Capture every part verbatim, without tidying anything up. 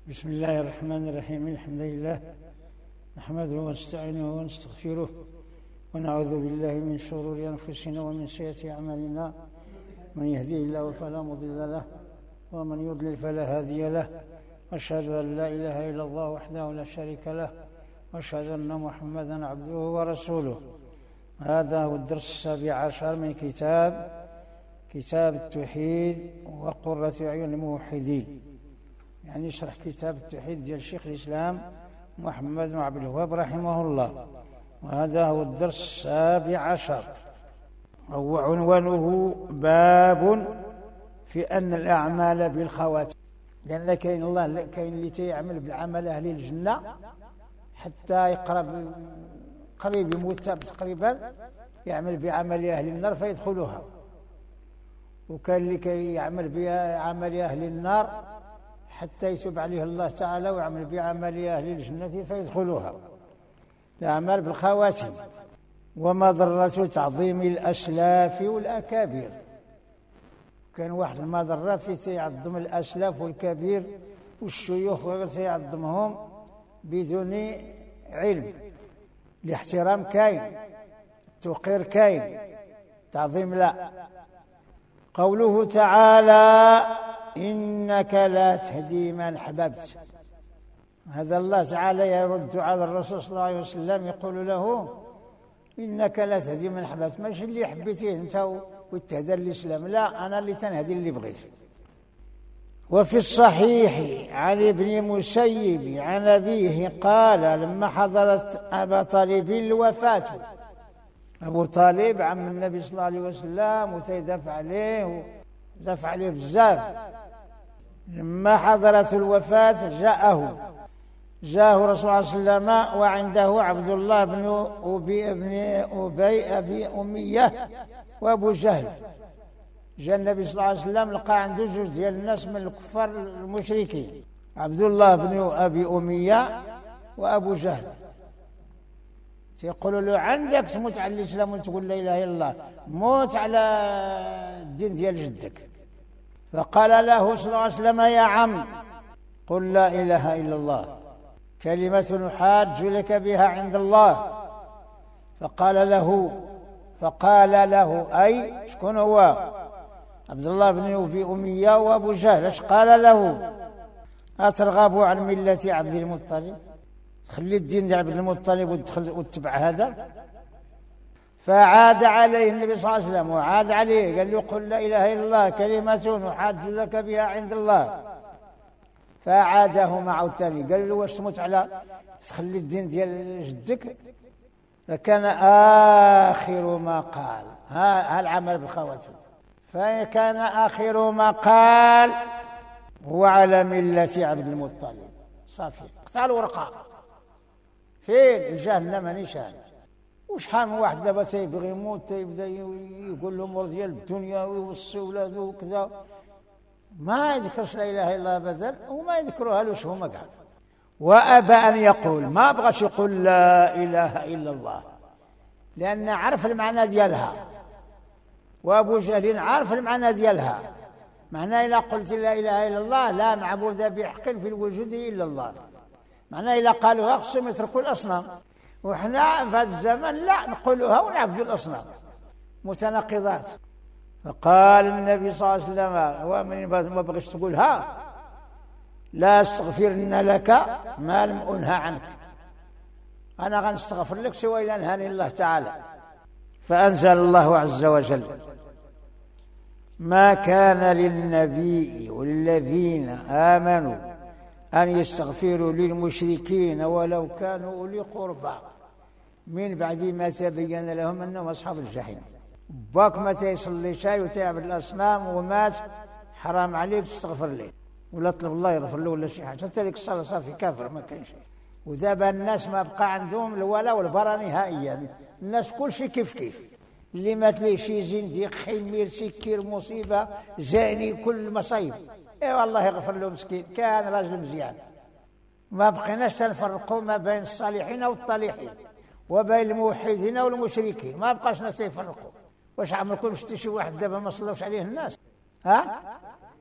بسم الله الرحمن الرحيم. الحمد لله نحمده ونستعينه ونستغفره ونعوذ بالله من شرور أنفسنا ومن سيئات أعمالنا، من يهديه الله فلا مضل له ومن يضلل فلا هادي له، وأشهد أن لا إله إلا الله وحده لا شريك له، وأشهد أن محمدا عبده ورسوله. هذا هو الدرس السابع عشر من كتاب كتاب التوحيد وقرة أعين الموحدين، يعني يشرح كتاب التوحيد ديال شيخ الإسلام محمد بن عبد الوهاب رحمه الله. وهذا هو الدرس السابع عشر، وعنوانه باب في أن الأعمال بالخواتم، لأن كاين الله كاين اللي تيعمل بالعمل أهل الجنة حتى يقرب قريب يموت تقريبا يعمل بعمل أهل النار فيدخلها، وكان اللي كيعمل بعمل أهل النار حتى يتوب عليه الله تعالى ويعمل بعمل أهل الجنة فيدخلها. الأعمال بالخواتم. ومضرة تعظيم الأسلاف والأكابر، كان واحد المضرة في سيعظم الأسلاف والكبير والشيوخ وغير سيعظمهم بدون علم. الاحترام كاين، التوقير كاين، تعظيم لا. قوله تعالى إنك لا تهدي من أحببت، هذا الله تعالى يرد على الرسول صلى الله عليه وسلم يقول له إنك لا تهدي من أحببت، ماشي اللي حبيتيه أنت واتهدى الإسلام، لا، أنا اللي تنهدي اللي بغيت. وفي الصحيح عن ابن المسيب عن أبيه قال لما حضرت أبا طالب الوفاة، أبو طالب عم النبي صلى الله عليه وسلم وتيدافع عليه ودافع عليه بزاف، لما حضرت الوفاة جاءه جاءه رسول الله صلى الله عليه وسلم وعنده عبد الله بن أبي بن أبي أبي أمية وأبو جهل. جاء النبي صلى الله عليه وسلم لقى عنده جوج ديال الناس من الكفار المشركين، عبد الله بن أبي أمية وأبو جهل. يقولوا له عندك تموت على الإسلام وتقول لا إله إلا الله، موت على الدين ديال جدك. فقال له صلى الله عليه وسلم يا عم قل لا إله إلا الله كلمة نحاج لك بها عند الله. فقال له فقال له أي شكون هو؟ عبد الله بن أبي أمية وأبو جهل. اش قال له؟ أترغب عن ملة عبد المطلب، تخلي الدين ديال عبد المطلب وتدخل وتتبع هذا؟ فعاد عليه النبي صلى الله عليه وسلم وعاد عليه قال له قل لا إله إلا الله كلمة نحاج لك بها عند الله. فعاده معه الثاني قال له واش تموت على تخلي الدين ديال جدك؟ فكان آخر ما قال، ها العمل بالخواتم، فكان آخر ما قال هو على ملة عبد المطلب. صافي قطع الورقة، فين جهنم نيشان. وشحال من واحد دابا تيبغي يموت تيبدا يقول له امور ديال الدنيا ويوصي ولادو وكذا، ما يذكرش لا اله الا الله ابدا وما يذكروها لوش هما كاع. وابى ان يقول، ما بغاش يقول لا اله الا الله لان عرف المعنى ديالها، وابو جهل عارف المعنى ديالها. معناه الا قلت لا اله الا الله لا معبود بحق في الوجود الا الله، معناه الا قالوها خصهم يتركوا الاصنام، وحنا في هذا الزمن لا نقولوها ونعبدوا الاصنام، متناقضات. فقال النبي صلى الله عليه وسلم ومن ما بغيش تقولها لا استغفرن لك ما لم انهى عنك، انا غنستغفر لك سوى الى انهاني الله تعالى. فانزل الله عز وجل ما كان للنبي والذين آمنوا أن يستغفروا للمشركين ولو كانوا أولي قربى من بعد ما تبين لهم أنهم أصحاب الجحيم. باك ما تيصلي شاي وتعبد الأصنام ومات حرام عليك تستغفر ليه ولا طلب الله يغفر له ولا شي حاجة، حتى لك الصلاة صافي كافر ما كان شيء. وذابا الناس ما بقى عندهم الولاء والبراء نهائيا، الناس كل شيء كيف كيف، اللي مات ليه شي زنديق خمير سكير مصيبة زاني كل مصايب، اي والله يغفر له مسكين، كان راجل مزيان. ما بقيناش تنفرقوا ما بين الصالحين والطالحين وبين الموحدين والمشركين، ما بقاش ناس يفرقوا. واش عمركم شفتي شي واحد دابا ما صلوش عليه الناس؟ ها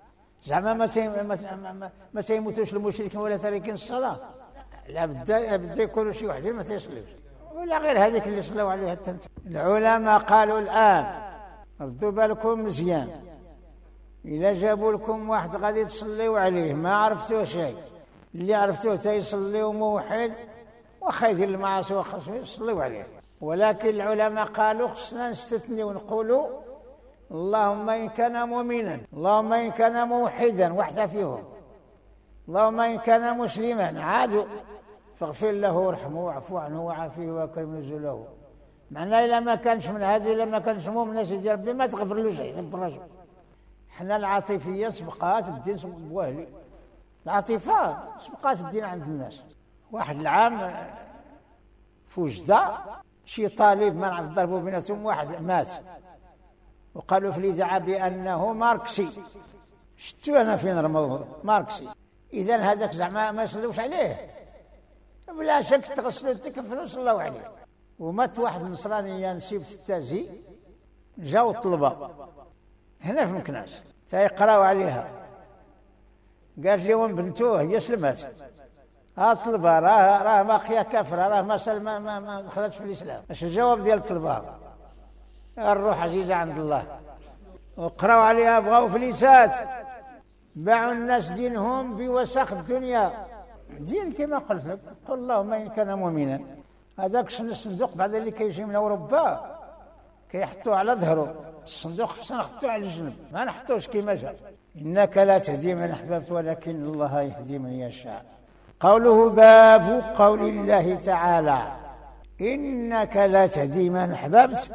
زعما ما ما ما تيموتوش المشركين ولا تاركين الصلاة؟ لا بد بد يكونوا شي وحدين ما تيصليوش، ولا غير هذيك اللي صلوا عليها التنت. العلماء قالوا الآن ردوا بالكم مزيان، إلا جابوا لكم واحد غادي تصليوا عليه ما عرفتوه شيء، اللي عرفتوه تيصلي وموحد واخا يدير المعاصي واخا يصليوا عليه، ولكن العلماء قالوا خصنا نستثني ونقولوا اللهم إن كان مؤمنا، اللهم إن كان موحدا واحد فيهم، اللهم إن كان مسلما عادوا فاغفر له وارحمه واعف عنه وعافيه واكرم نزله. معناه إلا ما كانش من هذه، إلا ما كانش مؤمن سيدي ربي ما تغفر له شيء بالرجل. حنا العاطفية سبقات الدين بوهلي، العاطفة سبقات الدين عند الناس. واحد العام في وجدة شي طالب ما نعرف ضربوا بيناتهم، واحد مات وقالوا في الإذاعة بأنه ماركسي. شتو أنا فين رموه ماركسي؟ إذن هذاك زعما ما يصلوش عليه؟ بلا شك تغسلوا تكفلوا وصلوا عليه. ومات واحد النصراني نسيب في التازي، جاو الطلبة هنا في مكناس تيقراو عليها، قالت لهم بنتوه هي سلمات، ها الطلبة راه راه باقية كافرة، راه ما ما ما, ما دخلتش في الإسلام. اش الجواب ديال الطلبة؟ الروح عزيزة عند الله، وقراو عليها بغاو فليسات، باعوا الناس دينهم بوسخ الدنيا. دين كما قلت لك، قل اللهم إن كان مؤمنا. هذاك الصندوق بعد اللي كيجي من أوروبا كيحطوه على ظهره، الصندوق خصنا نحطوه على الجنب ما نحطوش كما جاء. إنك لا تهدي من أحببت ولكن الله يهدي من يشاء. قوله باب قول الله تعالى إنك لا تهدي من أحببت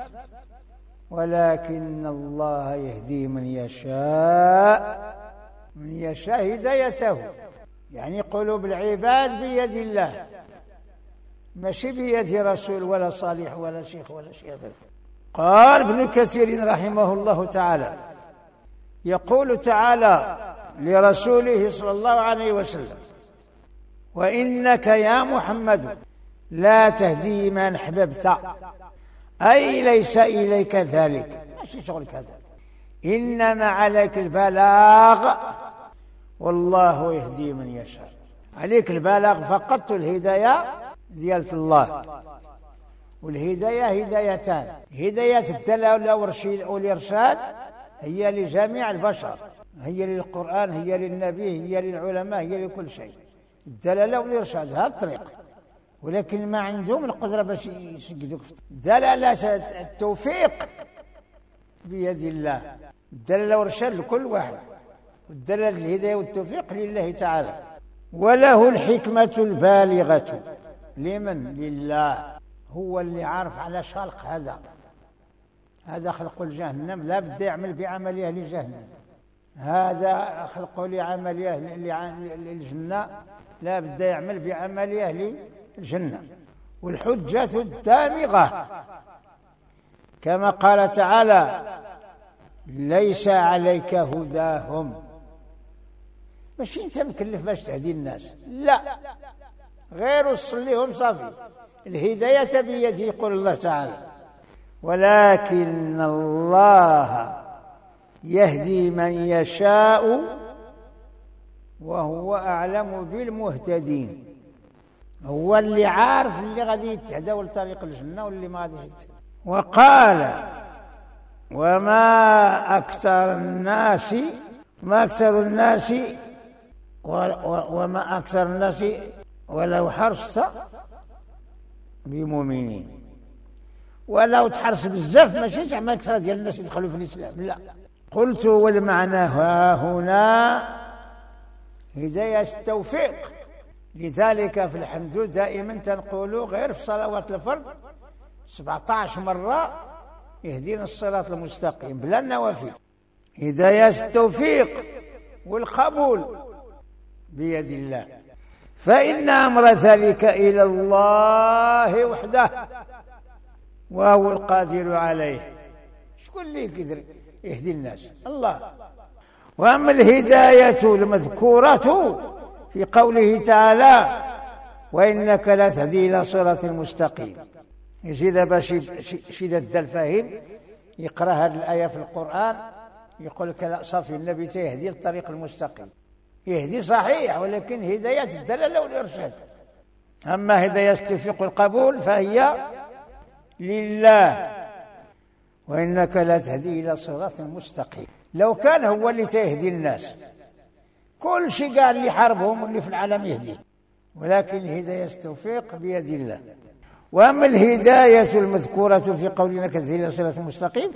ولكن الله يهدي من يشاء. من يشاء هدايته، يعني قلوب العباد بيد الله، ماشي بيد رسول ولا صالح ولا شيخ ولا شيء أبدا. قال ابن كثير رحمه الله تعالى يقول تعالى لرسوله صلى الله عليه وسلم وإنك يا محمد لا تهدي من أحببت، أي ليس إليك ذلك، ماشي شغلك هذا، إنما عليك البلاغ والله يهدي من يشاء. عليك البلاغ فقط، الهداية ديال الله. والهداية هدايتان، هداية الدلالة والإرشاد هي لجميع البشر، هي للقرآن، هي للنبي، هي للعلماء، هي لكل شيء. الدلالة والإرشاد هذا الطريق، ولكن ما عندهم القدرة باش يسجدوك. دلالة التوفيق بيد الله، الدلالة والإرشاد لكل واحد، والدلالة الهداية والتوفيق لله تعالى. وله الحكمة البالغة. لمن؟ لله، هو اللي عارف على خلق هذا هذا خلق الجهنم، لا بد يعمل بعمليه لجهنم، هذا خلقه لعمليه للجنة، لا بد يعمل بعمليه للجنة. والحجة الدامغة كما قال تعالى ليس عليك هداهم، ماشي انت مكلف باش تهدي الناس، لا، غير تصليهم صافي، الهداية بيده يقول الله تعالى ولكن الله يهدي من يشاء وهو أعلم بالمهتدين. هو اللي عارف اللي غادي يتهدى لطريق الجنة واللي ما غادي يتهدى. وقال وما أكثر الناس ما أكثر الناس وما أكثر الناس ولو حرصت بمؤمنين. ولو تحرص بزاف ماشي زعما أكثر ديال الناس يدخلوا في الإسلام، لا. قلت والمعنى ها هنا هداية التوفيق. لذلك في الحمد دائما تنقول غير في صلوات الفرض سبعة عشر مرة يهدينا الصراط المستقيم بلا النوافل. هداية التوفيق والقبول بيد الله، فإن أمر ذلك إلى الله وحده وهو القادر عليه. شكون اللي يقدر يهدي الناس؟ الله. وأما الهداية المذكورة في قوله تعالى وإنك لا تهدي إلى صراط مستقيم، يجي دابا شي شي ذا الفاهم يقرأ هذه الآية في القرآن يقول لك لا صافي النبي تيهدي الطريق المستقيم، يهدي صحيح، ولكن هداية الدلالة والإرشاد. أما هداية التوفيق والقبول فهي لله، وإنك لا تهدي إلى صراط مستقيم. لو كان هو اللي تيهدي الناس كل شيء قال اللي حاربهم واللي في العالم يهدي، ولكن هداية التوفيق بيد الله. وأما الهداية المذكورة في قولنا كتهدي إلى صراط مستقيم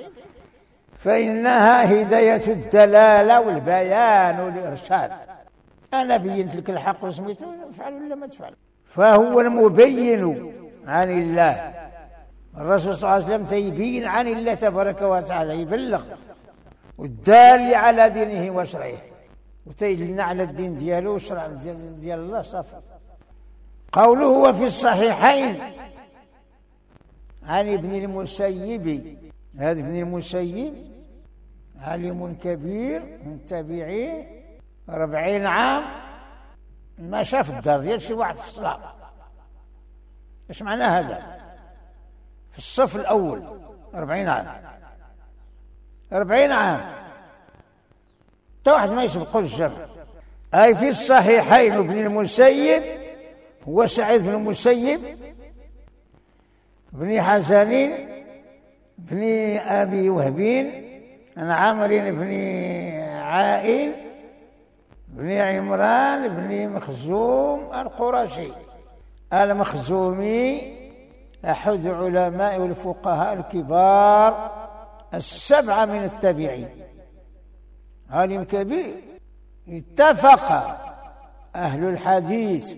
فإنها هداية الدلالة والبيان والإرشاد. أنا بينت لك الحق وسميته افعل ولا ما تفعل، فهو المبين عن الله. الرسول صلى الله عليه وسلم سيبين عن الله تبارك وتعالى، يبلغ والدال على دينه وشرعه، وتيدلنا على الدين دياله والشرع ديال الله صافي. قوله وفي الصحيحين عن ابن المسيب، هذا ابن المسيب عالم كبير من التابعين، أربعين عام ما شاف الدار ديال شي واحد في الصلاة. ايش معنى هذا؟ في الصف الأول أربعين عام، أربعين عام حتى واحد ما يسبقوا الجمع. أي في الصحيحين ابن المسيب هو سعيد بن المسيب بن حسن بن أبي وهبين عن عامر بن عائل بن عمران بن مخزوم القرشي المخزومي، أحد علماء والفقهاء الكبار السبعة من التابعين، عالم كبير. اتفق أهل الحديث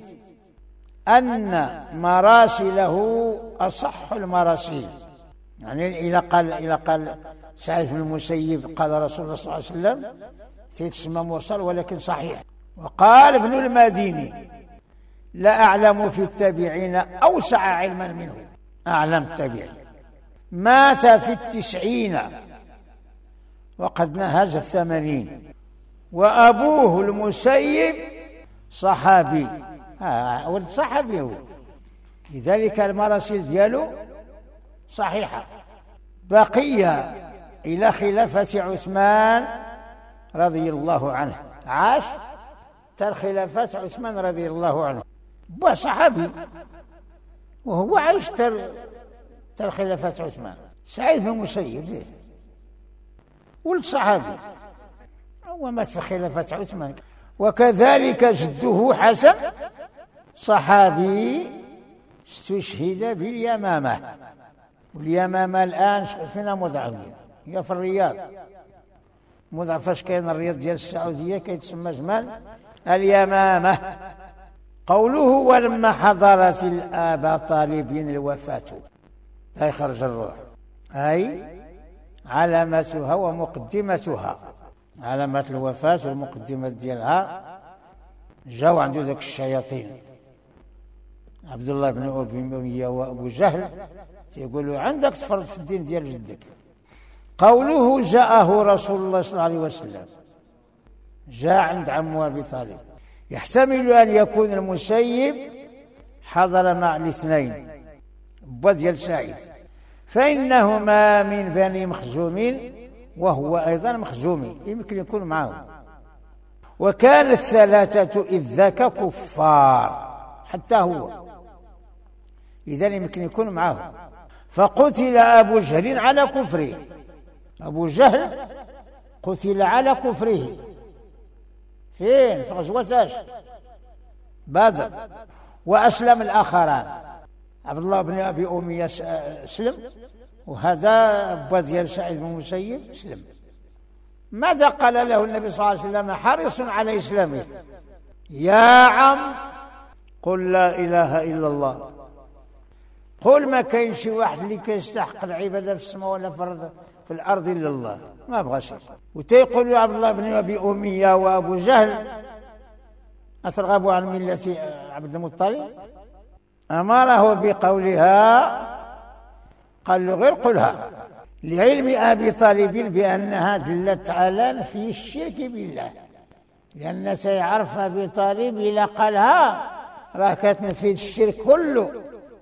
أن مراسله أصح المراسيل، يعني إذا قال إذا قال سعيد بن المسيب قال رسول الله صلى الله عليه وسلم تسمى مرسل ولكن صحيح. وقال ابن المديني لا أعلم في التابعين أوسع علما منه، أعلم التابعين، مات في التسعين وقد نهز الثمانين، وأبوه المسيب صحابي، آه ولد صحابي هو، لذلك المراسيل دياله صحيحة. بقي إلى خلافة عثمان رضي الله عنه، عاش تر خلافة عثمان رضي الله عنه، وصحابي وهو عاش تر تر خلافة عثمان. سعيد بن المسيب ولد صحابي ومات في خلافة عثمان. وكذلك جده حسن صحابي استشهد باليمامة، واليمامة الآن فينا مضعفة، هي في الرياض مضعف. فاش كاين الرياض ديال السعودية كيتسمى زمان اليمامة. قوله ولما حضرت الآبا طالب الوفاة، أي خرج الروح، أي علامتها ومقدمتها، علامات الوفاة والمقدمات ديالها. جاو عنده ذاك الشياطين عبد الله بن أبي أمية وأبو جهل يقولوا عندك تفرط في الدين ديال جدك. قوله جاءه رسول الله صلى الله عليه وسلم، جاء عند عمه أبي طالب، يحتمل أن يكون المسيب حضر مع الاثنين بديال سعيد، فإنهما من بني مخزوم وهو أيضا مخزومي، يمكن يكون معه. وكان الثلاثة إذ ذاك كفار حتى هو، إذن يمكن يكون معه. فقتل أبو جهل على كفره، أبو جهل قتل على كفره فين؟ في غزوة بدر. وأسلم الآخران، عبد الله بن أبي أمية أسلم، وهذا أبا ديال سعيد بن المسيب أسلم. ماذا قال له النبي صلى الله عليه وسلم حريص على إسلامه؟ يا عم قل لا إله إلا الله، قل ما كاين شي واحد اللي كيستحق العبادة في السماء ولا في في الأرض إلا الله، ما بغاش. وتيقول عبد الله بن أبي أمية وأبو جهل أترغبوا عن ملة عبد المطلب؟ أمره بقولها، قال له غير قلها، لعلم أبي طالب بأنها دلت على في الشرك بالله، لأن سيعرف أبي طالب إذا قالها راه كتنفي الشرك كله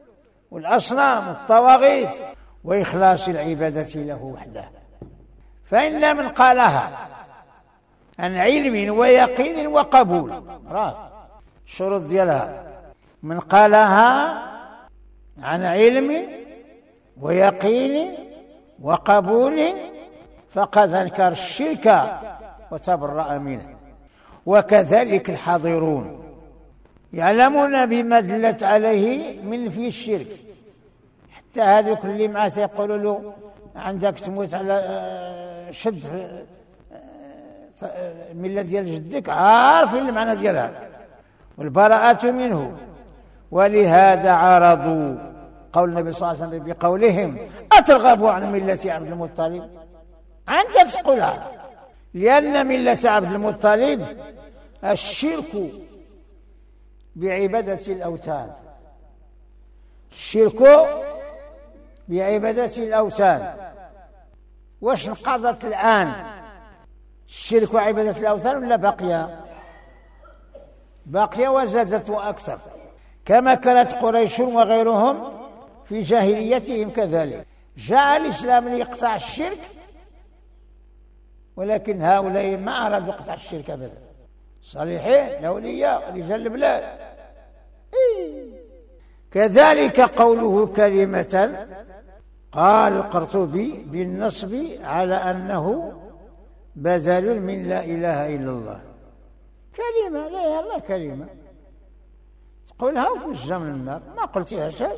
والأصنام والطواغيت وإخلاص العبادة له وحده. فإن من قالها عن علم ويقين وقبول، راه الشروط ديالها، من قالها عن علم ويقين وقبول فقد أنكر الشرك وتبرأ منه. وكذلك الحاضرون يعلمون بما دلت عليه من في الشرك، حتى هذوك اللي معاه يقولوا له عندك تموت على شد الملة ديال جدك، عارفين المعنى ديالها والبراءة منه. ولهذا عارضوا قول النبي صلى الله عليه وسلم بقولهم أترغبوا عن ملة عبد المطلب، عندك تقولها، لأن ملة عبد المطلب الشرك بعبادة الأوثان، الشرك بعبادة الأوثان. واش انقضت الآن الشرك وعبادة الأوثان ولا باقية؟ باقية وزادت وأكثر، كما كانت قريش وغيرهم في جاهليتهم كذلك. جاء الإسلام ليقطع الشرك، ولكن هؤلاء ما أرادوا قطع الشرك أبدا، صالحين الأولياء رجال البلاد. إيه. كذلك قوله كلمة، قال القرطبي بالنصب على أنه بدل من لا إله إلا الله. كلمة لا إله إلا الله، كلمة تقولها وتنجى من النار، ما قلتها شيء.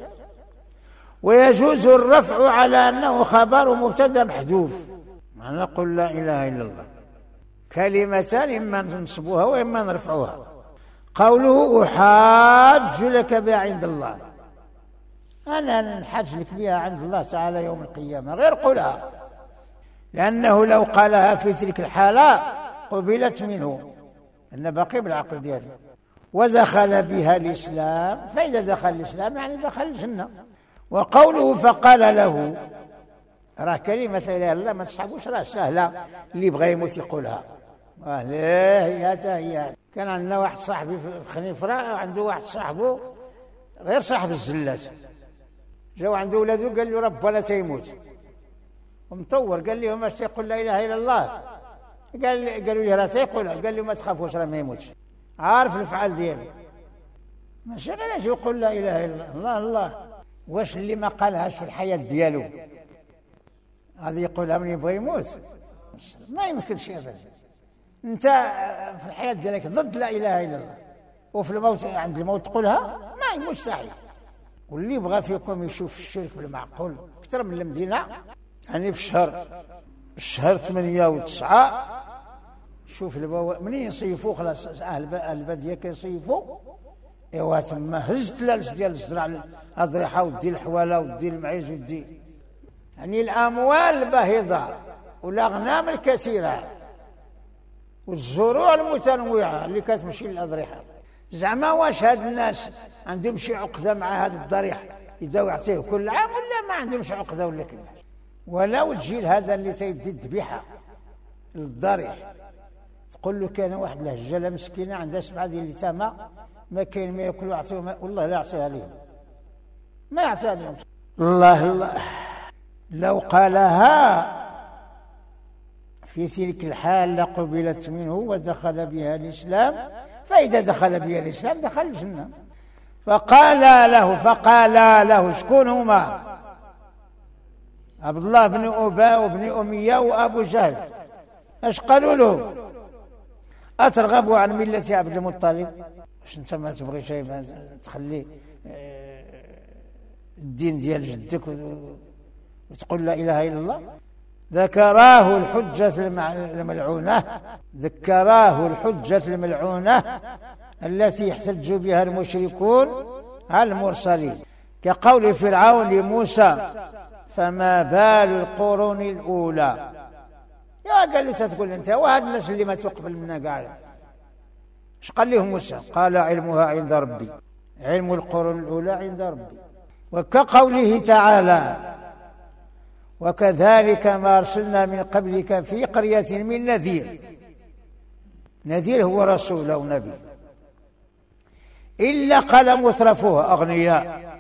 ويجوز الرفع على أنه خبر مبتدأ محذوف، معنى نقول لا إله إلا الله. كلمتان إما ننصبوها وإما نرفعوها. قوله أحاج لك بها عند الله، أنا نحاج لك بها عند الله تعالى يوم القيامة، غير قولها، لأنه لو قالها في تلك الحالة قبلت منه، أن باقي بالعقل دياله. ودخل بها الإسلام، فإذا دخل الإسلام يعني دخل الجنة. وقوله فقال له، راه كلمة لا إله إلا الله ما تصحبوش، راه سهلة، اللي بغى يموت يقولها. ليه هي هي. كان عندنا واحد صاحبي في خنيفرة، عنده واحد صاحبه غير صاحب الزلات، جاو عنده ولده قال له رب ولا تيموت، ومطور قال لهم اش تيقول لا إله إلا الله، قال قالوا لي راه تيقولها، قال له ما تخافوش راه ما يموتش، عارف الفعل ديالو، ماشي غير اجي يقول لا إله إلا الله. الله واش اللي ما قالهاش في الحياة ديالو هذا يقولها من يبغى يموت؟ ما يمكنش ابدا. انت في الحياة ديالك ضد لا إله إلا الله، وفي الموت عند الموت تقولها؟ ما يموت صحيح. واللي بغى فيكم يشوف الشرك بالمعقول اكثر من المدينة، يعني في الشهر الشهر ثمانية وتسعة شوف البوا منين يصيفوا، خلاص اهل الباديه كيصيفوا، ايوا تما هز تلالس ديال الزرع، الاضرحه ودي الحواله ودي المعيز ودي، يعني الاموال الباهظه والاغنام الكثيره والزروع المتنوعه اللي كتمشي للاضرحه. زعما واش هاد الناس عندهم شي عقده مع هذا الضريح يبداو يعطيه كل عام، ولا ما عندهمش عقده ولا كيفاش؟ ولو الجيل هذا اللي تيدي الذبيحه للضريح تقول له كان واحد الهجاله مسكينه عندها سبعه ديال اليتامى ما كاين ما ياكلوا يعطيهم، والله لا يعطيها لهم، ما يعطيها لهم. الله الله لو قالها في تلك الحال لقبلت منه ودخل بها الإسلام، فإذا دخل بها الإسلام دخل الجنة. فقال له فقال له شكون هما؟ عبد الله بن أبي وابن أمية وأبو جهل. اش قالوا له؟ أترغب عن ملة عبد المطلب؟ واش انت ما تبغي شيء تخلي الدين ديال جدك وتقول لا إله إلا الله؟ ذكراه الحجة الملعونة ذكراه الحجة الملعونة التي يحتج بها المشركون على المرسلين، كقول فرعون لموسى فما بال القرون الأولى. يا قال له تقول انت وهاد الناس اللي ما تقبل منا قال ايش قال لهم موسى؟ قال علمها عند ربي، علم القرون الأولى عند ربي. وكقوله تعالى وكذلك ما أرسلنا من قبلك في قرية من نذير. نذير هو رسول أو نبي، إلا قال مترفوها أغنياء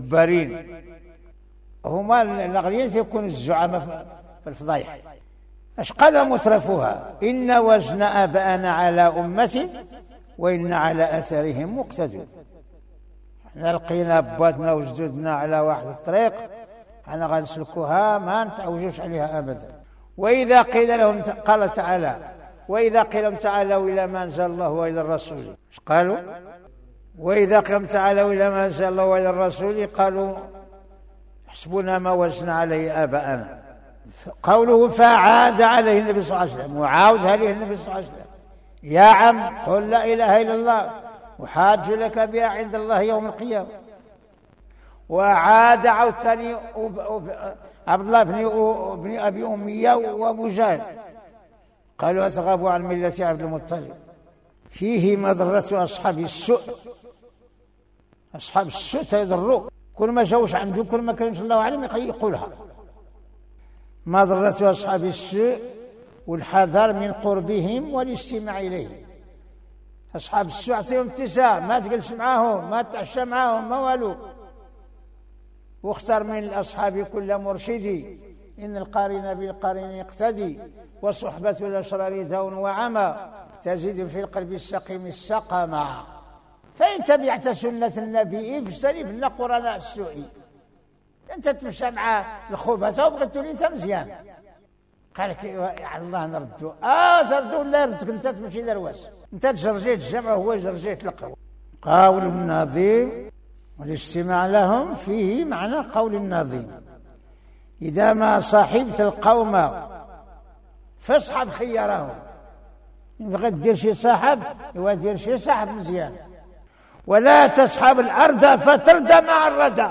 جبارين، هما الأغنياء يكون الزعماء في الفضايح، اش قال مترفوها؟ إن وجدنا آباءنا على أمة وإن على أثرهم مقتدون. احنا لقينا بواتنا وجدودنا على واحد الطريق، احنا غنسلكوها ما نتعوجوش عليها أبدا. وإذا قيل لهم، قال تعالى: وإذا قيل لهم تعالوا إلى ما أنزل الله وإلى الرسول، ايش قالوا؟ وإذا قيل لهم تعالوا إلى ما أنزل الله وإلى الرسول قالوا حسبنا ما وجدنا عليه آباءنا. قوله فعاد عليه النبي صلى الله عليه وسلم، وعاود عليه النبي صلى الله عليه وسلم: يا عم قل لا إله إلا الله وحاج لك بها عند الله يوم القيامة. وعاد عود ثاني عبد الله بن بن أبي أمية وأبو جهل، قالوا أترغبوا عن ملة عبد المطلب. فيه مضرة أصحاب السوء، أصحاب السوء تيضروا، كل ما جاوش عنده كل ما كانش الله أعلم يقولها. مضرة أصحاب السوء والحذر من قربهم والاستماع إليه. أصحاب السوء عطيهم اتساع، ما تجلس معاهم، ما تتعشى معاهم، ما والو. واختر من الأصحاب كل مرشدي، إن القارن بالقارن يقتدي، وصحبة الأشرار دون وعمى، تزيد في القلب السقيم السقما. فإن تبعت سنة النبي فاجتنب قرناء السوء. أنت تمشى مع الخبثاء وبغيت تولي أنت مزيان، قال لك يا الله نردو، آه تردو ولا يردك أنت تمشي درواس، أنت تجرجيت الجمع وهو جرجيت القوم. قول النظيم والاستماع لهم فيه معنى قول النظيم: إذا ما صاحبت القوم فاصحب خيارهم. إن بغيت دير شي صاحب هو دير شي صاحب مزيان، ولا تصحب الأرض فترد مع الردى،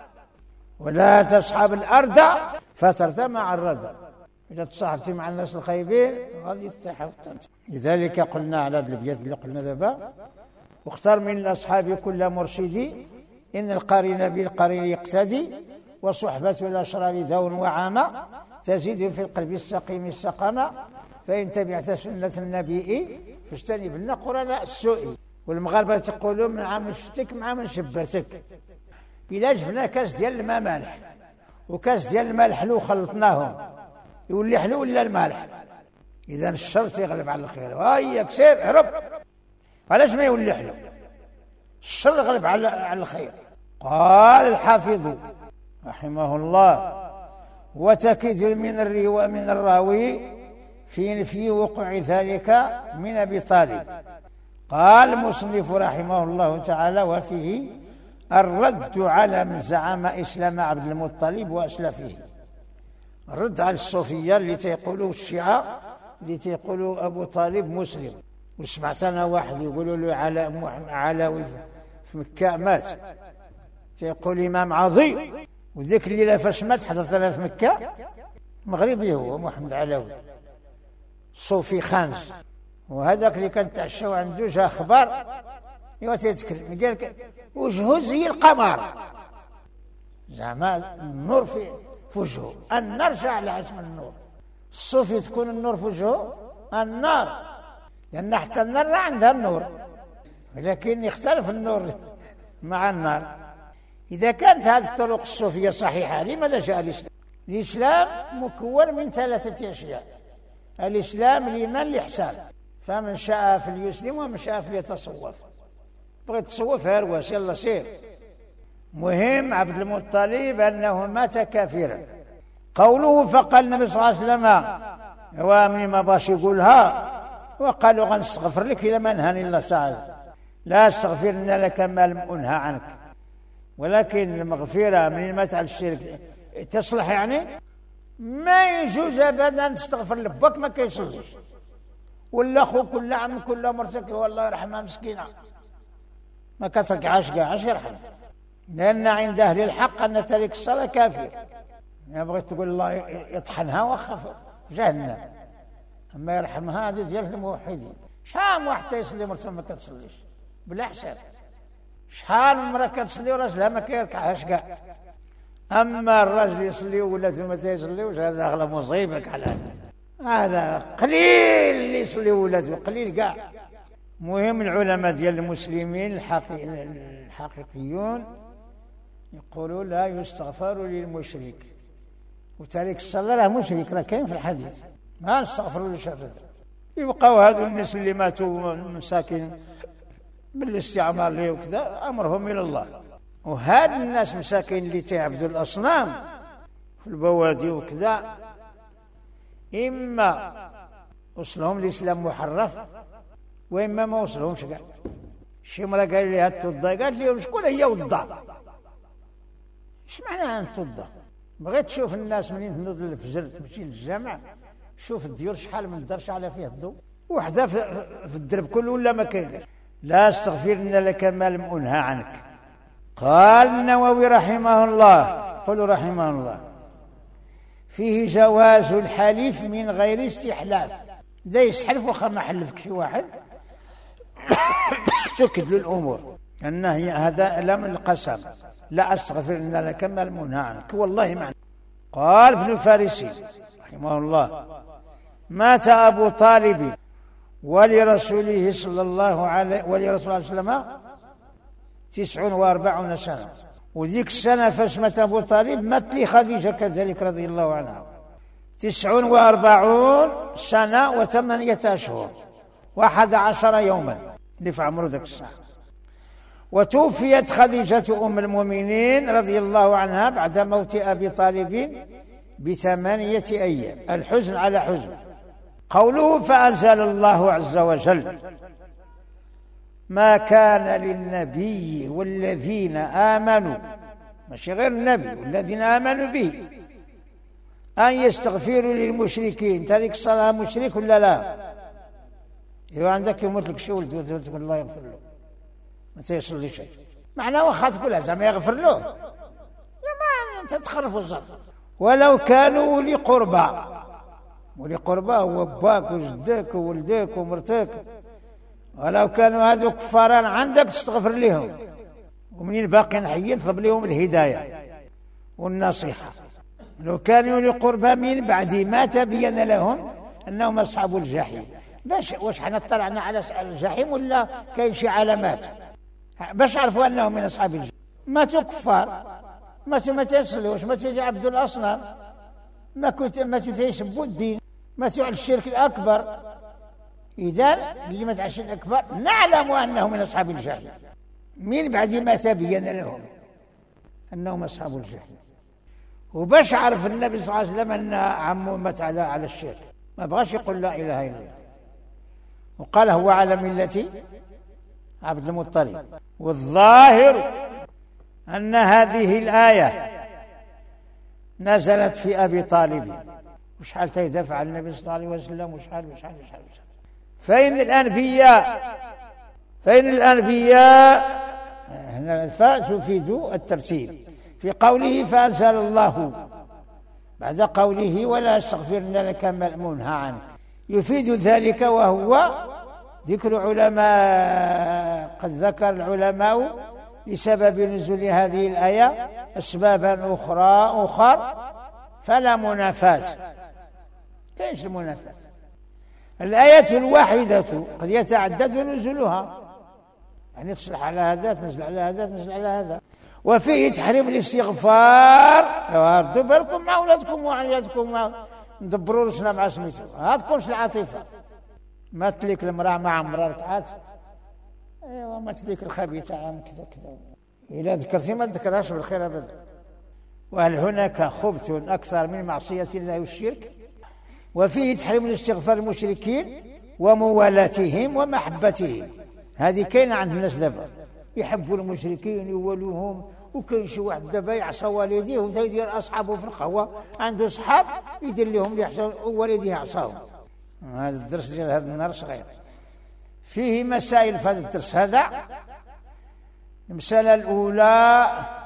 ولا تصحب الأرض فترد مع الردى. إذا تصاحبتي مع الناس الخايبين غادي تتحف. لذلك قلنا على هذه الابيات اللي قلنا دابا: واختار من الأصحاب كل مرشدي، إن القارن بالقارن يقتدي، وصحبة الأشرار دون وعامة، تزيد في القلب السقيم السقامة. فإن تبعت سنة النبي فاجتنب قرناء السوء. والمغاربة تقولوا: من عام شفتك مع من شبتك. إلا جبنا كاس ديال الماء مالح وكاس ديال الماء حلو خلطناهم يولي حلو ولا المالح؟ إذا الشر تيغلب على الخير. هيا كسير هرب، علاش ما يولي حلو؟ الشر غلب على على الخير. قال الحافظ رحمه الله: وتكيد من الرواء من الراوي في في وقوع ذلك من أبي طالب. قال المصنف رحمه الله تعالى: وفيه الرد على من زعم إسلام عبد المطلب وأسلافه. الرد على الصوفية اللي تيقولوا الشيعة اللي تيقولوا أبو طالب مسلم. وسمعت أنا واحد يقولوا له على علاوي في مكة مات، تيقول إمام عظيم. وذيك الليلة فاش مات حضرت أنا في مكة، مغربي هو محمد علاوي صوفي خانز، وهذاك اللي كان تعشوا عنده جا أخبار ايوا تيتكلم قال لك وجهه زي القمر، زعما النور في في وجهه، النار شاعلة عاش من النور. الصوفي تكون النور في وجهه النار، لأن حتى النار لا عندها النور، ولكن يختلف النور مع النار. إذا كانت هذه الطرق الصوفية صحيحة، لماذا جاء الإسلام؟ الإسلام مكون من ثلاثة أشياء: الإسلام الإيمان الإحسان. فمن شاء فليسلم ومن شاء فليتصوف. بغيت تصوف هرواس يلا سير. مهم عبد المطلب أنه مات كافرا. قوله فقال النبي صلى الله عليه وسلم وامي ما باش يقولها، وقالوا غنستغفر لك إلى ما نهاني الله تعالى، لا استغفرن لك ما لم أنهى عنك. ولكن المغفرة من ما تعال الشرك تصلح، يعني ما يجوز أبدا تستغفر لبك ما كيصليش، ولا أخوك ولا عمك ولا مرتك والله يرحمها مسكينة ما كتركعاش كاع اش يرحم، لأن عند أهل الحق أن تارك الصلاة كافر. يعني بغيت تقول الله يطحنها وخف جهنم، أما يرحمها هذه ديال الموحدين. شحال واحد يصلي مرته ما كتصليش بلا حساب، شحال من مرة كتصلي وراجلها ما كيركعهاش كاع. أما الراجل يصلي وولادو ما تيصليوش هذا أغلى مصيبك على هذا، قليل اللي يصلي وولادو قليل كاع. مهم العلماء ديال المسلمين الحقيقيون يقولوا لا يستغفر للمشرك، وتارك الصلاة راه مشرك، راه كاين في الحديث ما نستغفر لشر. يبقوا هذو الناس اللي ماتوا مساكين بالاستعمار ليه وكذا أمرهم إلى الله. وهاد الناس مساكين اللي تعبدوا الأصنام في البوادي وكذا، إما وصلهم الإسلام محرف وإما ما وصلهمش كاع. شي مرة قال لي هاد التوضة، قالت لي شكون هي وضة؟ اش معناها التوضة؟ بغيت تشوف الناس منين تنوض الفجر تمشي للجامع، شوف الديور شحال من دار شعل فيه الضوء، وحده في الدرب كله ولا ما كاينش. لا استغفرن لك ما لم أنهى عنك. قال النووي رحمه الله، قل رحمه الله: فيه جواز الحليف من غير استحلاف. دا يسحلف وخا ما حلفك شي واحد تكد له الأمور أنه هذا لا من القسم، لا أستغفرن لك ما لم أنهى عنك والله معنى. قال ابن فارسي رحمه الله: مات أبو طالب ولرسوله صلى الله عليه ولرسول صلى الله عليه وسلم تسع وأربعون سنة، وذيك السنة فاش مات أبو طالب مات لي خديجة كذلك رضي الله عنها، تسع وأربعون سنة وثمانية أشهر وأحد عشر يوما اللي في عمره ذاك الساعة. وتوفيت خديجة أم المؤمنين رضي الله عنها بعد موت أبي طالب بثمانية أيام، الحزن على حزن. قوله: فأنزل الله عز وجل: ما كان للنبي والذين آمنوا، ماشي غير النبي والذين آمنوا به، أن يستغفروا للمشركين. تارك الصلاة مشرك ولا لا؟ إذا عندك يموت لك شي ولد وتقول الله يغفر له ما تيصلي شيء، معناه واخا تقول هذا ما يغفر له، ما تتخرف الزرق. ولو كانوا ولي قربى، ولي قربى هو باك وجدك وولدك ومرتك، ولو كانوا هذو كفارا عندك تستغفر لهم، ومنين باقين حيين طلب لهم الهداية والنصيحة. لو كانوا ولي قربى من بعد ما تبين لهم أنهم أصحاب الجحيم. باش واش حنا اطلعنا على الجحيم ولا كاين شي علامات باش عرفوا أنهم من أصحاب الجحيم؟ ماتوا كفار، ماتوا ما تيصلوش، ما تيعبدوا الأصنام، ما كنت ما تيسبوا الدين، ماتوا على الشرك الأكبر. إذا اللي ما تعش الأكبر نعلم أنهم من أصحاب الجحيم من بعد ما تبين لهم أنهم أصحاب الجحيم. وباش عرف النبي صلى الله عليه وسلم أن عمه مات على على الشرك، ما بغاش يقول لا إله إلا الله، وقال هو على ملة عبد المطلب. والظاهر أن هذه الآية نزلت في أبي طالب، وشحال تيدافع عن النبي صلى الله عليه وسلم، وشحال وشحال وشحال وشحال. فإن الأنبياء فإن الأنبياء هنا الفاء تفيد الترتيب. في قوله فأنزل الله بعد قوله ولا استغفرن لك ما لم أنهى عنك، يفيد ذلك، وهو ذكر علماء. قد ذكر العلماء لسبب نزول هذه الآية أسبابا أخرى أخر فلا منافاة. كيش المنافاة؟ الآية الواحدة قد يتعدد نزولها، يعني تصلح على هذا تنزل على هذا تنزل على هذا. وفيه تحريم الاستغفار. ردوا بالكم مع أولادكم وعياتكم، ندبروا رسنا مع سميتو، هاتكمش العاطفة. ما تليك المرأة مع مرأة ركعات، ايوا ما تليك الخبيثة عن كذا كذا، إلا ذكرتي ما تذكرهاش بالخير أبدا. وهل هناك خبث أكثر من معصية الله والشرك؟ وفيه تحريم الاستغفار المشركين وموالاتهم ومحبتهم. هذه كاينه عند الناس دابا، يحبوا المشركين يولوهم، وكاين شي واحد دابا يعصى والديه ويدير اصحابه في القهوه، عنده صحاب يدير لهم اللي والديه يعصاهم. هذا الدرس ديال هذا النهار صغير، فيه مسائل في هذا الدرس هذا. المسألة الأولى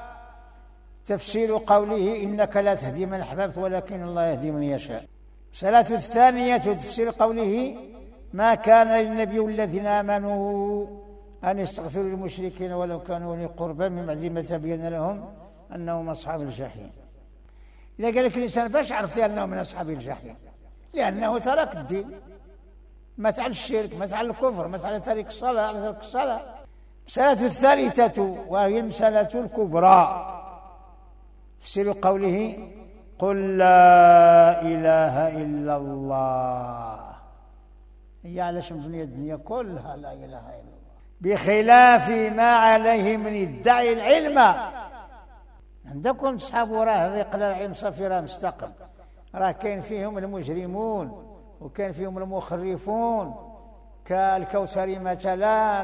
تفسير قوله إنك لا تهدي من أحببت ولكن الله يهدي من يشاء. المسألة الثانية تفسير قوله ما كان للنبي والذين آمنوا أن يستغفروا للمشركين ولو كانوا أولي قربى من بعد ما تبين لهم أنهم أصحاب الجحيم. إذا قال لك الإنسان باش عرف أنه من أصحاب الجحيم؟ لأنه ترك الدين، مات على الشرك، مات على الكفر، مات على تارك الصلاة، على ترك الصلاة. المسألة الثالثة وهي المسألة الكبرى تفسير قوله قل لا إله إلا الله. هي علاش مبنية الدنيا كلها لا إله إلا الله، بخلاف ما عليه من يدعي العلم. عندكم صحاب راه الرق العلم صافي راه مستقم، راه كاين فيهم المجرمون وكان فيهم المخرفون كالكوثري مثلا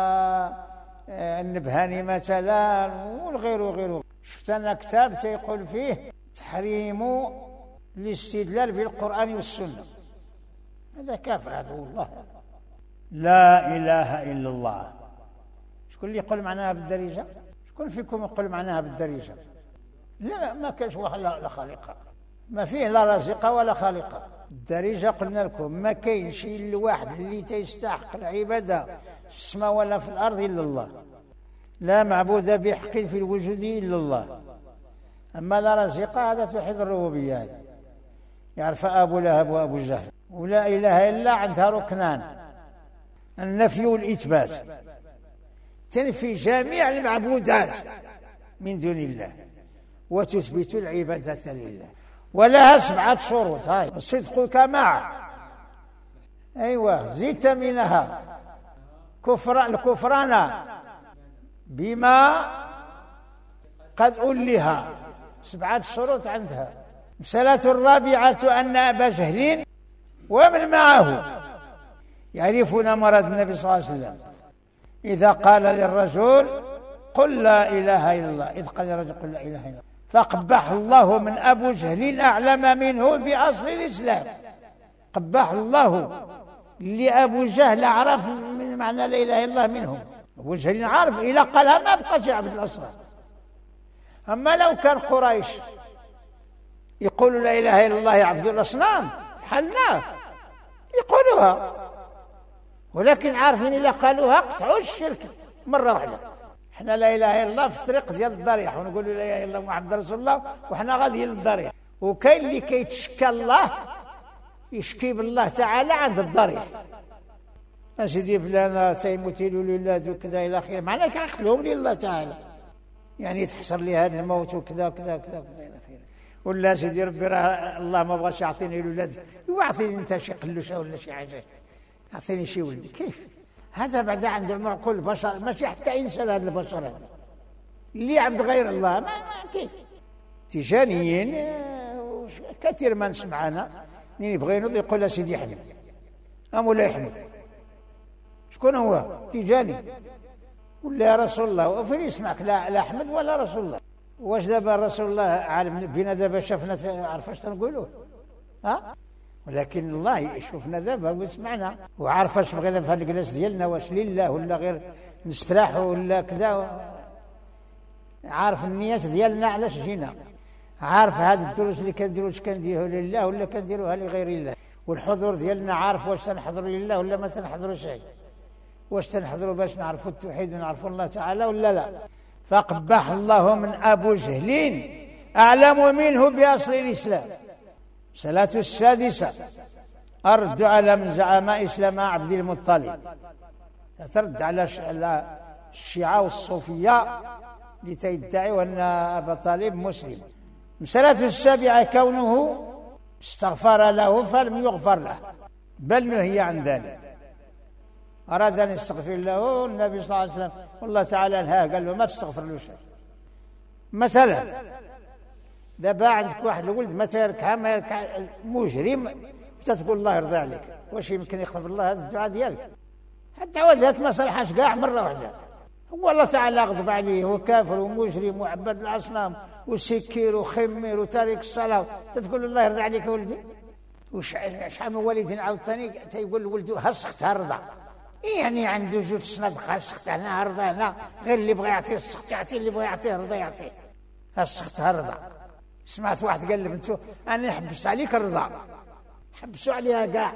والنبهاني مثلا والغير وغيره. شفت أنا كتاب سيقول فيه تحريم الاستدلال بالقرآن والسنة، هذا كافر هذا والله. لا إله إلا الله، شكون اللي يقول معناها بالدرجة؟ شكون فيكم يقول معناها بالدرجة؟ لا ما كانش واحد لا خالقة، ما فيه لا رازقة ولا خالقة. الدرجة قلنا لكم ما كاينش الواحد اللي تيستحق العبادة في السماء ولا في الأرض إلا الله، لا معبود بحق في الوجود إلا الله. أما لا رازقة هذا توحيد الربوبية، هذا يعرف أبو لهب وأبو جهل. ولا إله إلا عندها ركنان، النفي والإثبات، تنفي جميع المعبودات من دون الله وتثبت العبادة لله، ولها سبعة شروط. هاي صدقك معه، أيوة زدت منها كفر الكفران بما قد أولها، سبعة شروط عندها. مسألة الرابعة أن أبا جهل ومن معه يعرفون مراد النبي صلى الله عليه وسلم إذا قال للرجل قل لا إله إلا الله، إذ قال للرجل قل لا إله إلا الله، فقبح الله من أبو جهل أعلم منه بأصل الإسلام. قبح الله اللي أبو جهل عرف من معنى لا إله إلا الله منهم. أبو جهل عارف إذا قالها ما بقاش يعبد الأصنام. أما لو كان قريش يقولوا لا إله إلا الله يعبدوا الأصنام حلناه يقولوها، ولكن عارفين إذا قالوها قطعوا الشرك مرة واحدة. احنا لا إله إلا الله في طريق ديال الضريح ونقولوا لا إله إلا الله محمد رسول الله وحنا غاديين للضريح. وكاين اللي كيتشكى الله يشكي بالله تعالى عند الضريح، أسيدي فلان سيمثل لله وكذا إلى آخره، معناه كيعقلهم لله تعالى، يعني تحصر لي هذا الموت وكذا كذا كذا كذا إلى آخره. ولا سيدي ربي راه الله ما بغاش يعطيني الولاد، يعطيني أنت شي قلوشة ولا شي حاجة، يعطيني شي ولد. كيف هذا بعد عند معقول البشر؟ ماشي حتى إنسان هذا البشر هذا اللي يعبد غير الله ما, ما كيف. تيجانيين كثير ما نسمع أنا منين يبغى ينوض يقول سيدي أحمد أم ولا يحمد. شكون هو تيجاني ولا يا رسول الله؟ وفين يسمعك لا لا أحمد ولا رسول الله؟ واش دابا رسول الله عالم بينا دابا شافنا عرف اش تنقولوا ها؟ ولكن الله يشوفنا دابا ويسمعنا وعارف اش بغينا في الجلسه ديالنا، واش لله ولا غير نستراحوا ولا كذا، عارف النيات ديالنا علاش جينا، عارف هذه الدروس اللي كنديروا واش كنديروها لله ولا كنديروها لغير الله، والحضور ديالنا عارف واش تنحضروا لله ولا ما تنحضروا شيء، واش تنحضروا باش نعرفوا التوحيد ونعرفوا الله تعالى ولا لا. فقبح الله من أبو جهل أعلم منه بأصل الإسلام. مسألة السادسة الرد على من زعم إسلام عبد المطلب، ترد على الشيعة والصوفية لتدعوا أن أبا طالب مسلم. مسألة السابعة كونه استغفر له فلم يغفر له بل نهي عن ذلك، أراد أن يستغفر له النبي صلى الله عليه وسلم والله تعالى نهاه قال له ما تستغفر له شيء. مثلا دابا عندك واحد الولد ما تيركع ما يركع مجرم تقول الله يرضى عليك، واش يمكن يقبل الله هذا الدعاء ديالك؟ الدعوة ديالك ما صلحاش كاع مرة واحدة، هو الله تعالى غضب عليه وكافر ومجرم وعباد الأصنام وسكير وخمير وتارك الصلاة، تقول الله يرضى عليك ولدي؟ وشحال من والد عاود ثاني تيقول لولده هسختها الرضا، يعني عنده جوج صنادق هسختها هنا رضا هنا، غير اللي بغى يعطيه السخط يعطيه، اللي بغى يعطيه رضا يعطيه، هسختها الرضا. سمعت واحد قال لبنته انا نحبس عليك الرضا، حبسوا عليها كاع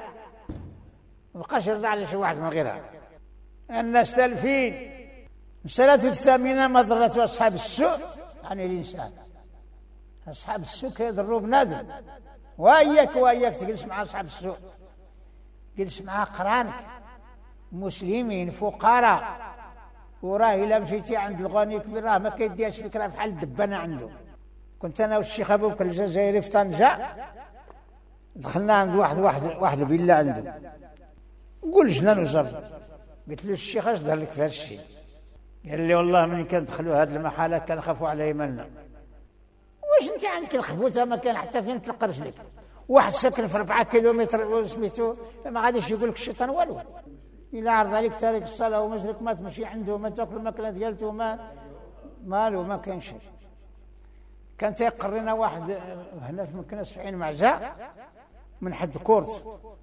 ما بقاش يرضى على شي واحد من غيرها. الناس تلفين. مسألة الثامنة مضرة أصحاب السوء عن الإنسان. أصحاب السوء كيضروا بنادم، وإياك وإياك تجلس مع أصحاب السوء، جلس مع قرانك مسلمين فقراء، وراه إلا مشيتي عند الغني كبير راه ما كيديهاش فكرة بحال الدبانة عنده، كنت أنا والشيخ أبو بكر الجزائري في طنجة، دخلنا عند واحد واحد واحد الفيلا عنده، قول جنان وزر. قلت له الشيخ اش ظهر لك في هذا الشيء؟ قال لي والله ملي كندخلوا هذه المحلات كنخافوا على يمالنا. واش انت عندك الخبوته ما كان حتى فين تلقى رجلك؟ واحد ساكن في أربعة كيلومتر سميتو ما غاديش يقول لك الشيطان والو. إلا عرض عليك تارك الصلاة ومزرك ما تمشي عنده، ما تاكل الماكله ديالته، ما مالو ما كاين شيء. كان تيقرينا واحد هنا في مكناس في عين معزة من حد كورت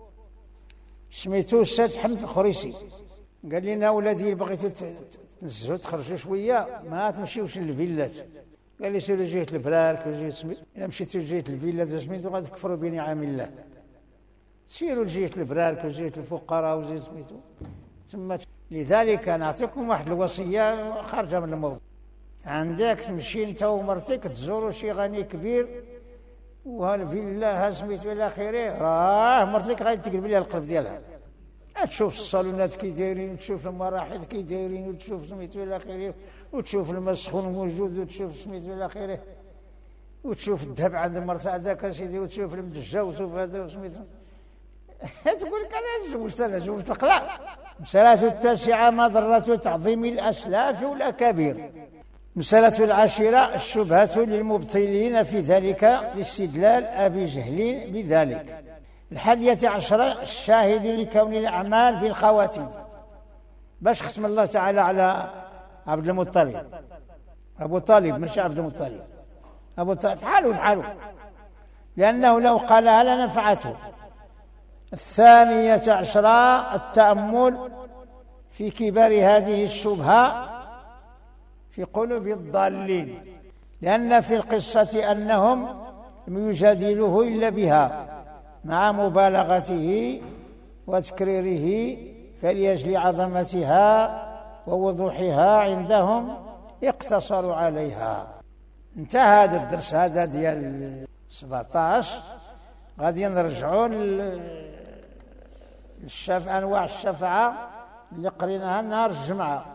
سميتو السيد حمد الخريسي، قال لنا ولادي بغيتو تنزهوا تخرجوا شويه ما تمشيوش للفيلات. قال لي سيروا جهه البرارك وجهه سميت، الا مشيتوا لجهه الفيلات سميتو غادي تكفروا بنعم الله. سيروا لجهه البرارك وجهه الفقراء وجهه سميتو تما. لذلك نعطيكم واحد الوصيه خارجه من الموضوع. عندك تمشي انت ومرتك تزوروا شي غني كبير وهالفيلا ها سميتو الى اخره، راه مرتك غادي تقلب لها القلب ديالها. تشوف الصالونات كي دايرين، وتشوف المراحل كي دايرين، وتشوف سميتو الى اخره، وتشوف الماء السخون موجود، وتشوف سميتو الى اخره، وتشوف الذهب عند المرتع هذاك سيدي، وتشوف المدجه، وتشوف هذا وسميتو. تقول لك انا زوجت انا زوجت القلاع. مسألة التاسعة مضرة تعظيم الاسلاف والاكابر. مسألة العاشرة الشبهة للمبطلين في ذلك لاستدلال أبي جهل بذلك. الحادية عشرة الشاهد لكون الأعمال بالخواتيم. باش ختم الله تعالى على عبد المطلب، أبو طالب مش عبد المطلب، أبو طالب فحاله فحاله، لأنه لو قالها لنفعته. الثانية عشرة التأمل في كبار هذه الشبهة في قلوب الضالين، لأن في القصة أنهم لم يجادلوه إلا بها مع مبالغته وتكريره، فليجل عظمتها ووضوحها عندهم اقتصروا عليها. انتهى هذا الدرس هذا ديال سبعة عشر. غادي نرجعوا للشف أنواع الشفعة اللي قريناها نهار الجمعة.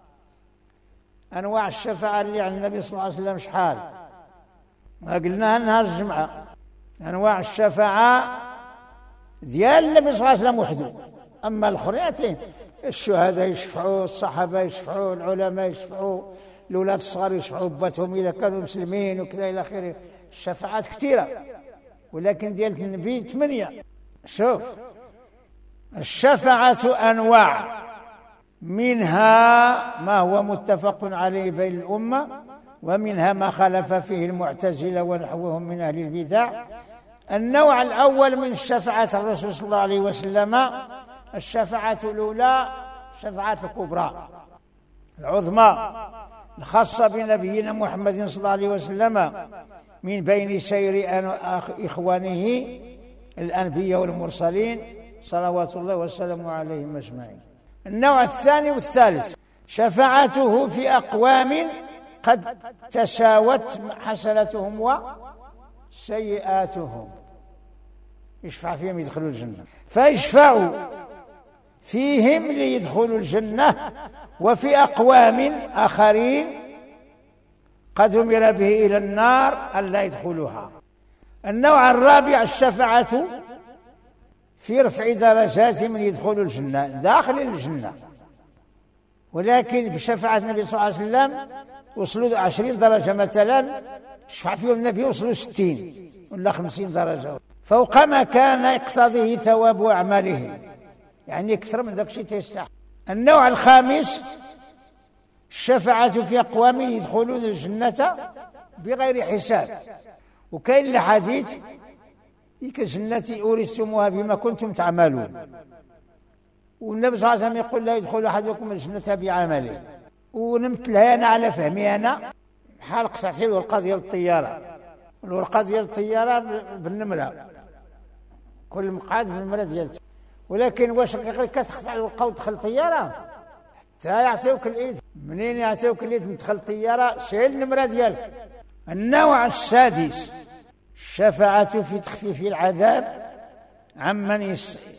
أنواع الشفاعة اللي عند النبي صلى الله عليه وسلم شحال ما قلناها نهار الجمعة. أنواع الشفاعة ديال النبي صلى الله عليه وسلم وحده، أما الأخرين الشهداء يشفعوا، الصحابة يشفعوا، العلماء يشفعوا، الأولاد الصغار يشفعوا باتهم إذا كانوا مسلمين وكذا إلى آخره. الشفاعات كثيرة، ولكن ديال النبي ثمانية. شوف الشفاعة أنواع، منها ما هو متفق عليه بين الأمة، ومنها ما خالف فيه المعتزلة ونحوهم من أهل البدع. النوع الأول من شفاعة الرسول صلى الله عليه وسلم الشفاعة الأولى، الشفاعة الكبرى العظمى الخاصة بنبينا محمد صلى الله عليه وسلم من بين سير إخوانه الأنبياء والمرسلين صلوات الله وسلامه عليهم أجمعين. النوع الثاني والثالث شفاعته في أقوام قد تساوت حسناتهم وسيئاتهم، يشفع فيهم يدخلوا الجنة، فيشفعوا فيهم ليدخلوا الجنة، وفي أقوام آخرين قد أمر به إلى النار ألا يدخلوها. النوع الرابع الشفاعة في رفع درجات من يدخلوا الجنة داخل الجنة، ولكن بشفاعة النبي صلى الله عليه وسلم وصلوا عشرين درجة مثلا، شفع فيهم النبي وصلوا ستين ولا خمسين درجة فوق ما كان يقتضيه ثواب أعمالهم، يعني أكثر من ذاك الشيء تيستحق. النوع الخامس الشفاعة في أقوام يدخلون الجنة بغير حساب، وكاين الحديث كالجنة أورثتموها بما كنتم تعملون، والنبي صلى الله عليه وسلم يقول لا يدخل أحدكم الجنة بعمله. ونمثلها أنا على فهمي أنا بحال قطعتي الورقة ديال الطيارة، الورقة ديال الطيارة بالنمرة، كل مقعد بالنمرة ديالته، ولكن واش غير كتقطع الورقة وتدخل الطيارة؟ حتى يعطيوك الإيد، منين يعطيوك الإيد تدخل الطيارة شيل النمرة ديالك. النوع السادس الشفاعة في تخفيف العذاب عمن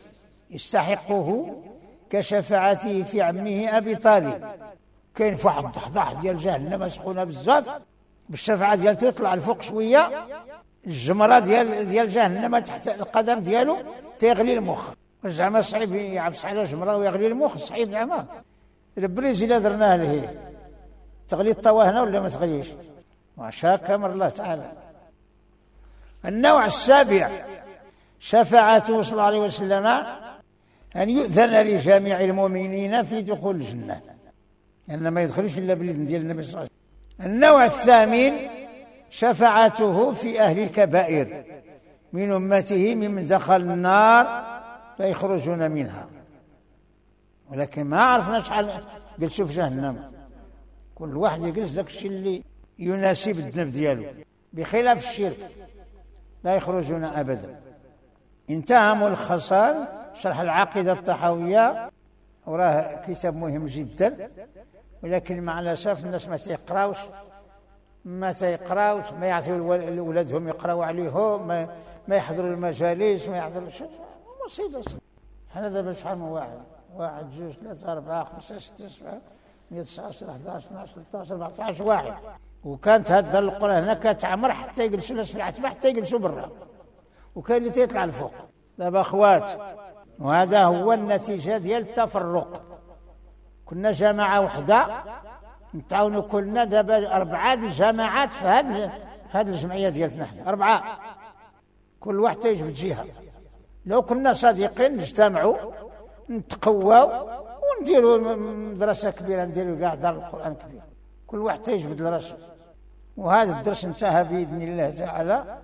يستحقه كشفاعته في عمه أبي طالب. كاين في واحد الضحضاح ديال جهنم سخونة بزاف، بالشفاعة ديالته يطلع الفوق شوية، الجمرة ديال ديال جهنم تحت القدم ديالو تيغلي المخ. زعما صعيب يعبس على جمرة ويغلي المخ؟ صعيب زعما. البريز إلا درناه له تغلي الطوا هنا ولا ما تغليش؟ وشاك أمر الله تعالى. النوع السابع شفاعته صلى الله عليه وسلم أن يؤذن لجميع المؤمنين في دخول الجنة، لأن ما يدخلش إلا بالإذن ديال النبي صلى الله عليه وسلم. النوع الثامن شفاعته في أهل الكبائر من أمته ممن دخل النار فيخرجون منها، ولكن ما عرفنا شحال جلسوا في جهنم. كل واحد يجلس ذاك الشيء اللي يناسب الذنب ديالو، بخلاف الشرك لا يخرجون أبدا. انتهى ملخصا شرح العقيدة الطحاوية، وراه كتاب مهم جدا، ولكن مع الأسف الناس ما تيقراوش ما تيقراوش ما يعطيو لولادهم يقراوا عليهم، ما, ما يحضروا المجالس، ما يحضروش. مصيبة. حنا دابا شحال من واحد واحد جوج ثلاثة أربعة خمسة ستة سبعة ثمانية تسعة عشرة أحد عشر اثنا عشر ثلاثة عشر أربعة عشر واحد، وكانت هاد دار القرى هنا كتعمر حتى يجلسوا الناس في العتبة حتى يجلسوا برا، وكاين اللي تيطلع الفوق. دابا اخوات، وهذا هو النتيجة ديال التفرق. كنا جماعة وحدة نتعاونوا كلنا، دابا أربعة الجماعات في هاد هاد الجمعية ديالتنا حنا أربعة، كل واحد تيجبد جهة. لو كنا صادقين نجتمعوا نتقواو ونديروا مدرسة كبيرة، نديروا كاع دار القرآن كبير، كل واحد تيجبد لراسه. وهذا الدرس انتهى بإذن الله تعالى،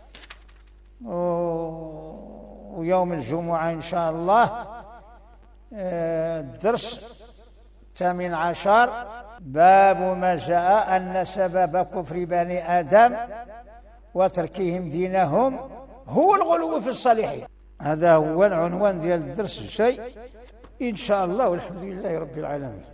ويوم الجمعة إن شاء الله الدرس الثامن عشر، باب ما جاء أن سبب كفر بني آدم وتركهم دينهم هو الغلو في الصالحين. هذا هو العنوان ديال الدرس الجاي إن شاء الله، والحمد لله رب العالمين.